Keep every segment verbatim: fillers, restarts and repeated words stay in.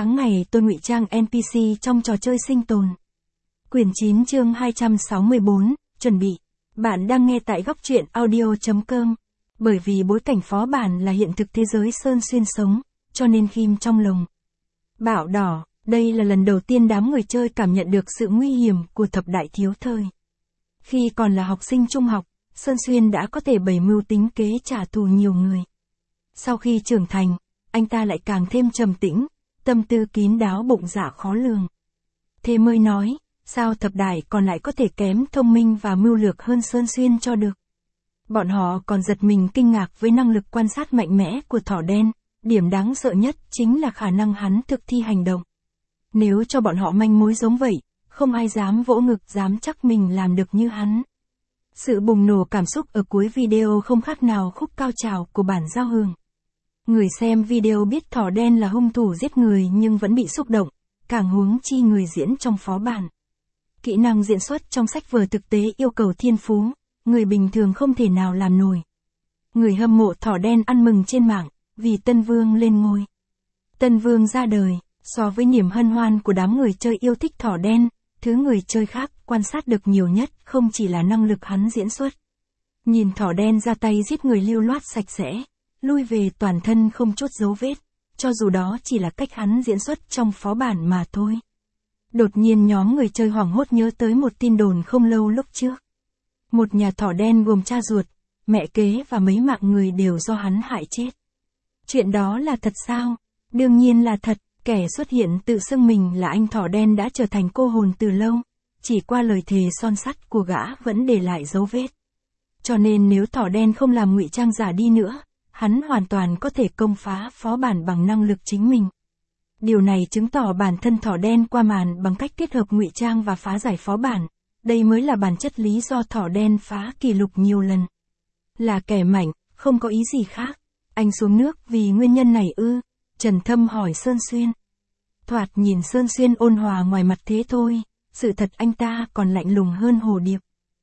Tháng ngày tôi ngụy trang en pê xê trong trò chơi sinh tồn. Quyển chín chương hai trăm sáu mươi bốn, chuẩn bị. Bạn đang nghe tại góc truyện audio chấm com. Bởi vì bối cảnh phó bản là hiện thực thế giới Sơn Xuyên sống, cho nên ghim trong lồng. Bạo đỏ, đây là lần đầu tiên đám người chơi cảm nhận được sự nguy hiểm của thập đại thiếu thời. Khi còn là học sinh trung học, Sơn Xuyên đã có thể bày mưu tính kế trả thù nhiều người. Sau khi trưởng thành, anh ta lại càng thêm trầm tĩnh, tâm tư kín đáo bụng dạ khó lường. Thế mới nói, sao thập đại còn lại có thể kém thông minh và mưu lược hơn Sơn Xuyên cho được. Bọn họ còn giật mình kinh ngạc với năng lực quan sát mạnh mẽ của thỏ đen, điểm đáng sợ nhất chính là khả năng hắn thực thi hành động. Nếu cho bọn họ manh mối giống vậy, không ai dám vỗ ngực dám chắc mình làm được như hắn. Sự bùng nổ cảm xúc ở cuối video không khác nào khúc cao trào của bản giao hưởng. Người xem video biết thỏ đen là hung thủ giết người nhưng vẫn bị xúc động, càng huống chi người diễn trong phó bản. Kỹ năng diễn xuất trong sách vở thực tế yêu cầu thiên phú, người bình thường không thể nào làm nổi. Người hâm mộ thỏ đen ăn mừng trên mạng, vì Tân Vương lên ngôi. Tân Vương ra đời, so với niềm hân hoan của đám người chơi yêu thích thỏ đen, thứ người chơi khác quan sát được nhiều nhất không chỉ là năng lực hắn diễn xuất. Nhìn thỏ đen ra tay giết người lưu loát sạch sẽ, lui về toàn thân không chút dấu vết, cho dù đó chỉ là cách hắn diễn xuất trong phó bản mà thôi. Đột nhiên nhóm người chơi hoảng hốt nhớ tới một tin đồn không lâu lúc trước. Một nhà thỏ đen gồm cha ruột, mẹ kế và mấy mạng người đều do hắn hại chết. Chuyện đó là thật sao? Đương nhiên là thật, kẻ xuất hiện tự xưng mình là anh thỏ đen đã trở thành cô hồn từ lâu, chỉ qua lời thề son sắt của gã vẫn để lại dấu vết. Cho nên nếu thỏ đen không làm ngụy trang giả đi nữa, hắn hoàn toàn có thể công phá phó bản bằng năng lực chính mình. Điều này chứng tỏ bản thân thỏ đen qua màn bằng cách kết hợp ngụy trang và phá giải phó bản. Đây mới là bản chất lý do thỏ đen phá kỷ lục nhiều lần. Là kẻ mạnh, không có ý gì khác. Anh xuống nước vì nguyên nhân này ư? Trần Thâm hỏi Sơn Xuyên. Thoạt nhìn Sơn Xuyên ôn hòa ngoài mặt thế thôi, sự thật anh ta còn lạnh lùng hơn hồ điệp.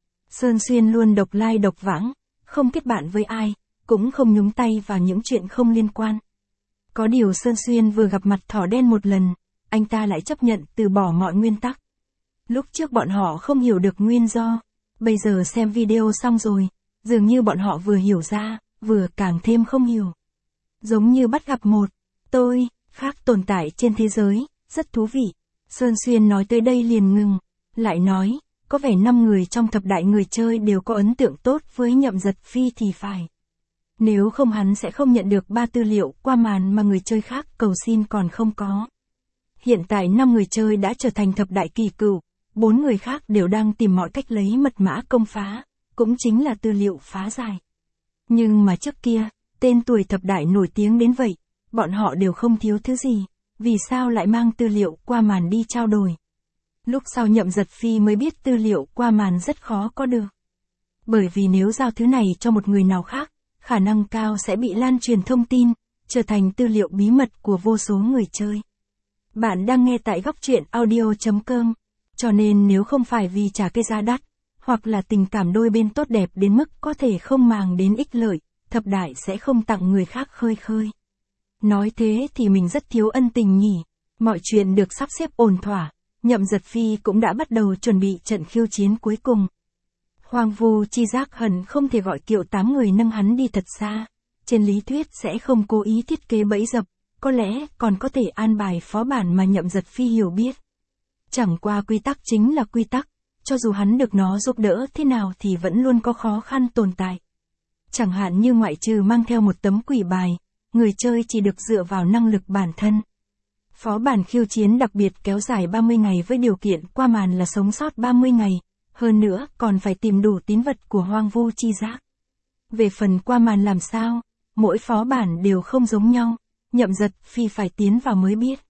Sơn Xuyên luôn độc lai độc vãng, không kết bạn với ai, cũng không nhúng tay vào những chuyện không liên quan. Có điều Sơn Xuyên vừa gặp mặt thỏ đen một lần, anh ta lại chấp nhận từ bỏ mọi nguyên tắc. Lúc trước bọn họ không hiểu được nguyên do, bây giờ xem video xong rồi, dường như bọn họ vừa hiểu ra, vừa càng thêm không hiểu. Giống như bắt gặp một, tôi, khác tồn tại trên thế giới, rất thú vị. Sơn Xuyên nói tới đây liền ngừng, lại nói, có vẻ năm người trong thập đại người chơi đều có ấn tượng tốt với Nhậm Giật Phi thì phải. Nếu không hắn sẽ không nhận được ba tư liệu qua màn mà người chơi khác cầu xin còn không có. Hiện tại năm người chơi đã trở thành thập đại kỳ cựu, bốn người khác đều đang tìm mọi cách lấy mật mã công phá, cũng chính là tư liệu phá giải. Nhưng mà trước kia, tên tuổi thập đại nổi tiếng đến vậy, bọn họ đều không thiếu thứ gì, vì sao lại mang tư liệu qua màn đi trao đổi. Lúc sau Nhậm Giật Phi mới biết tư liệu qua màn rất khó có được. Bởi vì nếu giao thứ này cho một người nào khác, khả năng cao sẽ bị lan truyền thông tin, trở thành tư liệu bí mật của vô số người chơi. Bạn đang nghe tại góc truyện audio chấm com, cho nên nếu không phải vì trả cái giá đắt, hoặc là tình cảm đôi bên tốt đẹp đến mức có thể không màng đến ích lợi, thập đại sẽ không tặng người khác khơi khơi. Nói thế thì mình rất thiếu ân tình nhỉ. Mọi chuyện được sắp xếp ổn thỏa, Nhậm Giật Phi cũng đã bắt đầu chuẩn bị trận khiêu chiến cuối cùng. Hoang Vu Chi Giác hẳn không thể gọi kiệu tám người nâng hắn đi thật xa. Trên lý thuyết sẽ không cố ý thiết kế bẫy dập, có lẽ còn có thể an bài phó bản mà Nhậm Giật Phi hiểu biết. Chẳng qua quy tắc chính là quy tắc, cho dù hắn được nó giúp đỡ thế nào thì vẫn luôn có khó khăn tồn tại. Chẳng hạn như ngoại trừ mang theo một tấm quỷ bài, người chơi chỉ được dựa vào năng lực bản thân. Phó bản khiêu chiến đặc biệt kéo dài ba mươi ngày với điều kiện qua màn là sống sót ba mươi ngày, hơn nữa còn phải tìm đủ tín vật của Hoang Vu Chi Giác. Về phần qua màn làm sao, mỗi phó bản đều không giống nhau, Nhậm Giật Phi phải tiến vào mới biết.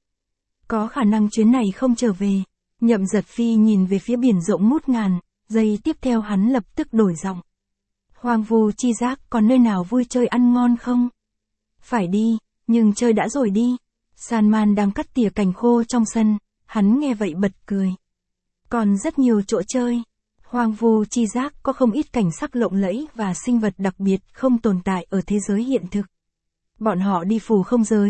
Có khả năng chuyến này không trở về. Nhậm Giật Phi nhìn về phía biển rộng ngút ngàn, giây tiếp theo hắn lập tức đổi giọng. Hoang Vu Chi Giác còn nơi nào vui chơi ăn ngon không? Phải đi, nhưng chơi đã rồi đi. San Man đang cắt tỉa cành khô trong sân, hắn nghe vậy bật cười. Còn rất nhiều chỗ chơi. Hoang Vu Chi Giác có không ít cảnh sắc lộng lẫy và sinh vật đặc biệt không tồn tại ở thế giới hiện thực. Bọn họ đi phù không giới,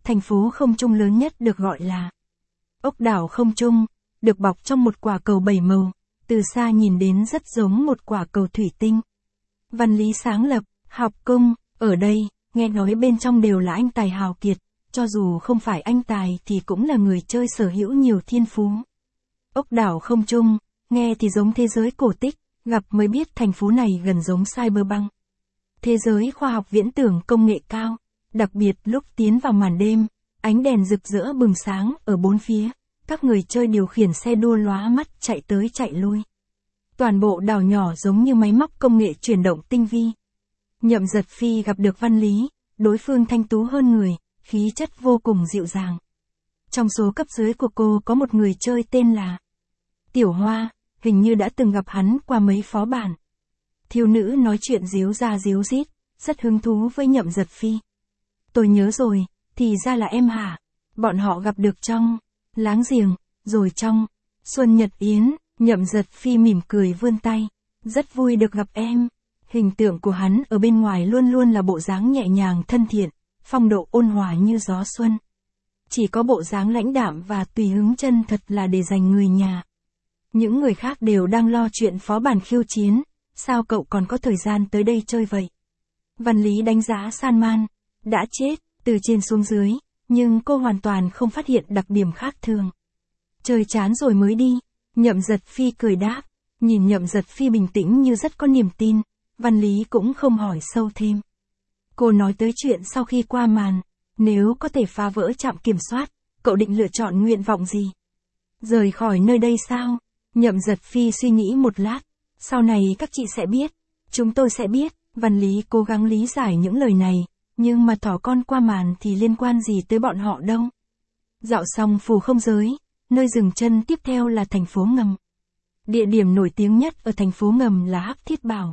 thành phố không trung lớn nhất được gọi là ốc đảo không trung, được bọc trong một quả cầu bảy màu, từ xa nhìn đến rất giống một quả cầu thủy tinh. Văn Lý sáng lập, học cung, ở đây, nghe nói bên trong đều là anh tài hào kiệt, cho dù không phải anh tài thì cũng là người chơi sở hữu nhiều thiên phú. Ốc đảo không trung, nghe thì giống thế giới cổ tích, gặp mới biết thành phố này gần giống Cyberpunk. Thế giới khoa học viễn tưởng công nghệ cao, đặc biệt lúc tiến vào màn đêm, ánh đèn rực rỡ bừng sáng ở bốn phía, các người chơi điều khiển xe đua lóa mắt chạy tới chạy lui. Toàn bộ đảo nhỏ giống như máy móc công nghệ chuyển động tinh vi. Nhậm Giật Phi gặp được Văn Lý, đối phương thanh tú hơn người, khí chất vô cùng dịu dàng. Trong số cấp dưới của cô có một người chơi tên là Tiểu Hoa, hình như đã từng gặp hắn qua mấy phó bản. Thiếu nữ nói chuyện díu ra díu dít, rất hứng thú với Nhậm Giật Phi. Tôi nhớ rồi, thì ra là em hả? Bọn họ gặp được trong Láng Giềng, rồi trong Xuân Nhật Yến. Nhậm Giật Phi mỉm cười vươn tay. Rất vui được gặp em. Hình tượng của hắn ở bên ngoài luôn luôn là bộ dáng nhẹ nhàng thân thiện, phong độ ôn hòa như gió xuân. Chỉ có bộ dáng lãnh đạm và tùy hứng chân thật là để dành người nhà. Những người khác đều đang lo chuyện phó bản khiêu chiến, sao cậu còn có thời gian tới đây chơi vậy? Văn Lý đánh giá San Man, đã chết, từ trên xuống dưới, nhưng cô hoàn toàn không phát hiện đặc điểm khác thường. Chơi chán rồi mới đi, Nhậm Giật Phi cười đáp, nhìn Nhậm Giật Phi bình tĩnh như rất có niềm tin, Văn Lý cũng không hỏi sâu thêm. Cô nói tới chuyện sau khi qua màn, nếu có thể phá vỡ trạm kiểm soát, cậu định lựa chọn nguyện vọng gì? Rời khỏi nơi đây sao? Nhậm Giật Phi suy nghĩ một lát, sau này các chị sẽ biết, chúng tôi sẽ biết, Văn Lý cố gắng lý giải những lời này, nhưng mà thỏ con qua màn thì liên quan gì tới bọn họ đâu. Dạo xong phù không giới, nơi dừng chân tiếp theo là thành phố ngầm. Địa điểm nổi tiếng nhất ở thành phố ngầm là Hắc Thiết Bảo.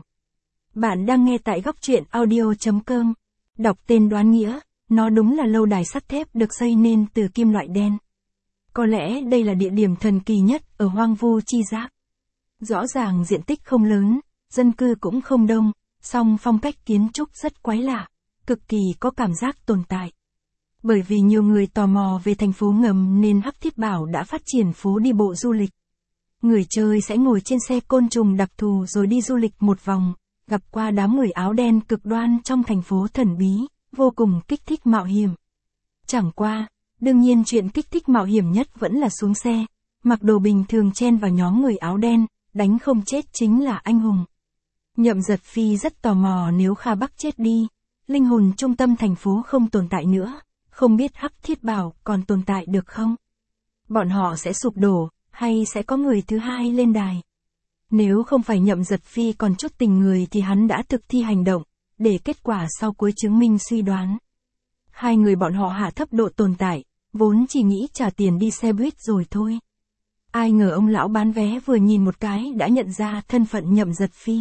Bạn đang nghe tại góc truyện audio chấm com. Đọc tên đoán nghĩa, nó đúng là lâu đài sắt thép được xây nên từ kim loại đen. Có lẽ đây là địa điểm thần kỳ nhất ở hoang vu chi giác. Rõ ràng diện tích không lớn, dân cư cũng không đông, song phong cách kiến trúc rất quái lạ, cực kỳ có cảm giác tồn tại. Bởi vì nhiều người tò mò về thành phố ngầm nên Hắc Thiết Bảo đã phát triển phố đi bộ du lịch. Người chơi sẽ ngồi trên xe côn trùng đặc thù rồi đi du lịch một vòng, gặp qua đám người áo đen cực đoan trong thành phố thần bí, vô cùng kích thích mạo hiểm. Chẳng qua, đương nhiên chuyện kích thích mạo hiểm nhất vẫn là xuống xe, mặc đồ bình thường chen vào nhóm người áo đen, đánh không chết chính là anh hùng. Nhậm Giật Phi rất tò mò nếu Kha Bắc chết đi, linh hồn trung tâm thành phố không tồn tại nữa, không biết Hắc Thiết Bảo còn tồn tại được không? Bọn họ sẽ sụp đổ, hay sẽ có người thứ hai lên đài? Nếu không phải Nhậm Giật Phi còn chút tình người thì hắn đã thực thi hành động, để kết quả sau cuối chứng minh suy đoán. Hai người bọn họ hạ thấp độ tồn tại, vốn chỉ nghĩ trả tiền đi xe buýt rồi thôi. Ai ngờ ông lão bán vé vừa nhìn một cái đã nhận ra thân phận Nhậm Giật Phi.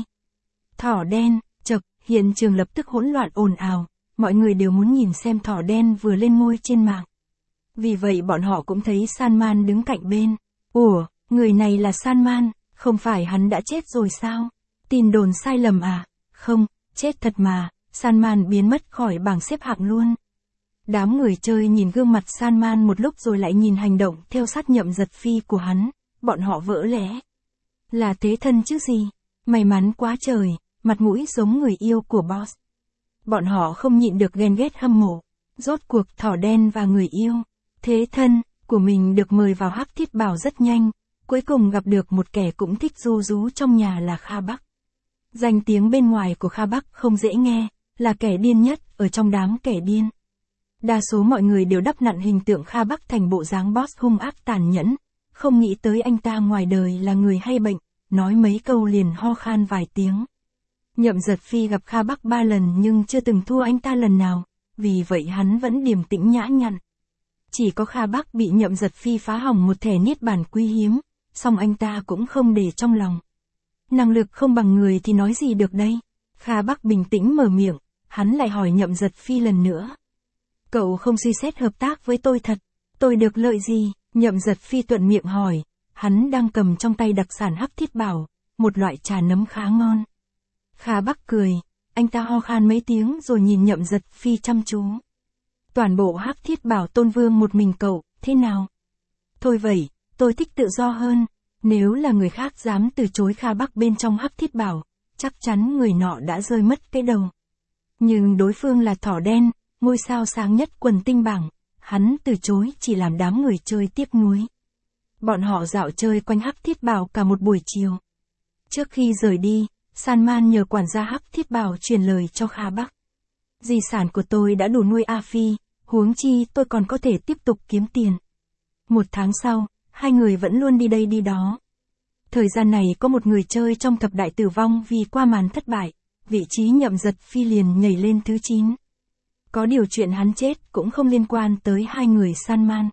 Thỏ đen, chậc, hiện trường lập tức hỗn loạn ồn ào, mọi người đều muốn nhìn xem thỏ đen vừa lên ngôi trên mạng. Vì vậy bọn họ cũng thấy San Man đứng cạnh bên. Ủa, người này là San Man, không phải hắn đã chết rồi sao? Tin đồn sai lầm à? Không, chết thật mà, San Man biến mất khỏi bảng xếp hạng luôn. Đám người chơi nhìn gương mặt San Man một lúc rồi lại nhìn hành động theo sát Nhậm Giật Phi của hắn, bọn họ vỡ lẽ. Là thế thân chứ gì? May mắn quá trời, mặt mũi giống người yêu của boss. Bọn họ không nhịn được ghen ghét hâm mộ. Rốt cuộc thỏ đen và người yêu, thế thân, của mình được mời vào Hắc Thiết Bảo rất nhanh, cuối cùng gặp được một kẻ cũng thích ru rú trong nhà là Kha Bắc. Danh tiếng bên ngoài của Kha Bắc không dễ nghe, là kẻ điên nhất ở trong đám kẻ điên. Đa số mọi người đều đắp nặn hình tượng Kha Bắc thành bộ dáng boss hung ác tàn nhẫn, không nghĩ tới anh ta ngoài đời là người hay bệnh, nói mấy câu liền ho khan vài tiếng. Nhậm Giật Phi gặp Kha Bắc ba lần nhưng chưa từng thua anh ta lần nào, vì vậy hắn vẫn điềm tĩnh nhã nhặn. Chỉ có Kha Bắc bị Nhậm Giật Phi phá hỏng một thẻ niết bàn quý hiếm, song anh ta cũng không để trong lòng. Năng lực không bằng người thì nói gì được đây? Kha Bắc bình tĩnh mở miệng, hắn lại hỏi Nhậm Giật Phi lần nữa. Cậu không suy xét hợp tác với tôi thật, tôi được lợi gì? Nhậm Giật Phi thuận miệng hỏi, hắn đang cầm trong tay đặc sản Hắc Thiết Bảo, một loại trà nấm khá ngon. Kha Bắc cười, anh ta ho khan mấy tiếng rồi nhìn Nhậm Giật Phi chăm chú. Toàn bộ Hắc Thiết Bảo Tôn Vương một mình cậu, thế nào? Thôi vậy, tôi thích tự do hơn. Nếu là người khác dám từ chối Kha Bắc bên trong Hắc Thiết Bảo, chắc chắn người nọ đã rơi mất cái đầu. Nhưng đối phương là thỏ đen, ngôi sao sáng nhất quần tinh bảng, hắn từ chối chỉ làm đám người chơi tiếc nuối. Bọn họ dạo chơi quanh Hắc Thiết Bảo cả một buổi chiều. Trước khi rời đi, Salman nhờ quản gia Hắc Thiết Bảo truyền lời cho Kha Bắc. Di sản của tôi đã đủ nuôi A Phi, huống chi tôi còn có thể tiếp tục kiếm tiền. Một tháng sau, hai người vẫn luôn đi đây đi đó. Thời gian này có một người chơi trong thập đại tử vong vì qua màn thất bại, vị trí Nhậm Giật Phi liền nhảy lên thứ chín. Có điều chuyện hắn chết cũng không liên quan tới hai người Salman.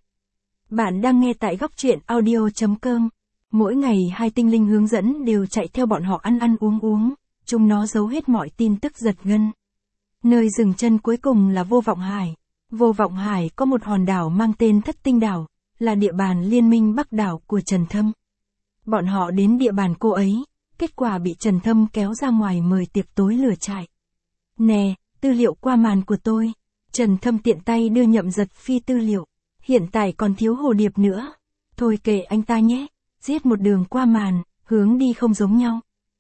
Bạn đang nghe tại góc truyện audio chấm com. Mỗi ngày hai tinh linh hướng dẫn đều chạy theo bọn họ ăn ăn uống uống, chúng nó giấu hết mọi tin tức giật gân. Nơi dừng chân cuối cùng là Vô Vọng Hải. Vô Vọng Hải có một hòn đảo mang tên Thất Tinh Đảo, là địa bàn liên minh Bắc đảo của Trần Thâm. Bọn họ đến địa bàn cô ấy, kết quả bị Trần Thâm kéo ra ngoài mời tiệc tối lửa trại. Nè, tư liệu qua màn của tôi. Trần Thâm tiện tay đưa Nhậm Giật Phi tư liệu. Hiện tại còn thiếu hồ điệp nữa. Thôi kệ anh ta nhé, giết một đường qua màn, hướng đi không giống nhau.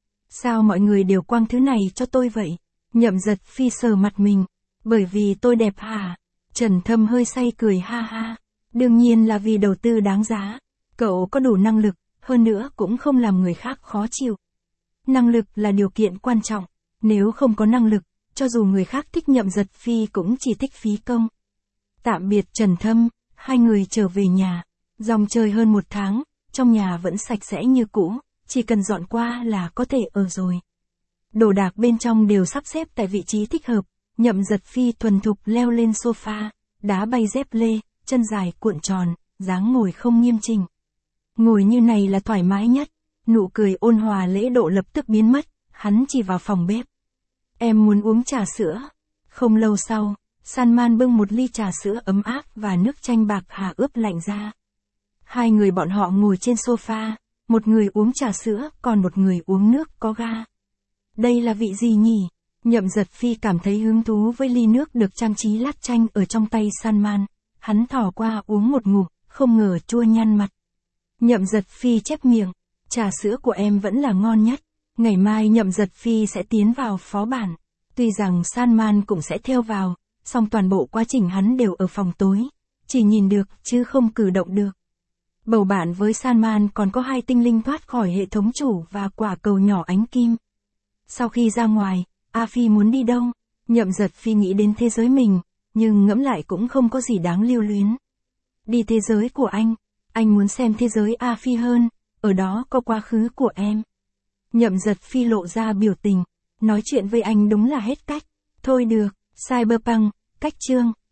Sao mọi người đều quăng thứ này cho tôi vậy? Nhậm Giật Phi sờ mặt mình. Bởi vì tôi đẹp hả? Trần Thâm hơi say cười ha ha. Đương nhiên là vì đầu tư đáng giá. Cậu có đủ năng lực, hơn nữa cũng không làm người khác khó chịu. Năng lực là điều kiện quan trọng. Nếu không có năng lực, cho dù người khác thích Nhậm Giật Phi cũng chỉ thích phí công. Tạm biệt Trần Thâm, hai người trở về nhà. Dòng chơi hơn một tháng, trong nhà vẫn sạch sẽ như cũ, chỉ cần dọn qua là có thể ở rồi. Đồ đạc bên trong đều sắp xếp tại vị trí thích hợp. Nhậm Giật Phi thuần thục leo lên sofa, đá bay dép lê, chân dài cuộn tròn, dáng ngồi không nghiêm chỉnh. Ngồi như này là thoải mái nhất. Nụ cười ôn hòa lễ độ lập tức biến mất, hắn chỉ vào phòng bếp. Em muốn uống trà sữa. Không lâu sau, Salman bưng một ly trà sữa ấm áp và nước chanh bạc hà ướp lạnh ra. Hai người bọn họ ngồi trên sofa, một người uống trà sữa, còn một người uống nước có ga. Đây là vị gì nhỉ? Nhậm Giật Phi cảm thấy hứng thú với ly nước được trang trí lát chanh ở trong tay Salman. Hắn thò qua uống một ngụm, không ngờ chua nhăn mặt. Nhậm Giật Phi chép miệng, trà sữa của em vẫn là ngon nhất. Ngày mai Nhậm Giật Phi sẽ tiến vào phó bản. Tuy rằng Salman cũng sẽ theo vào, song toàn bộ quá trình hắn đều ở phòng tối. Chỉ nhìn được chứ không cử động được. Bầu bạn với Salman còn có hai tinh linh thoát khỏi hệ thống chủ và quả cầu nhỏ ánh kim. Sau khi ra ngoài, A Phi muốn đi đâu? Nhậm Giật Phi nghĩ đến thế giới mình, nhưng ngẫm lại cũng không có gì đáng lưu luyến. Đi thế giới của anh, anh muốn xem thế giới A Phi hơn, ở đó có quá khứ của em. Nhậm Giật Phi lộ ra biểu tình, nói chuyện với anh đúng là hết cách. Thôi được, Cyberpunk, cách chương.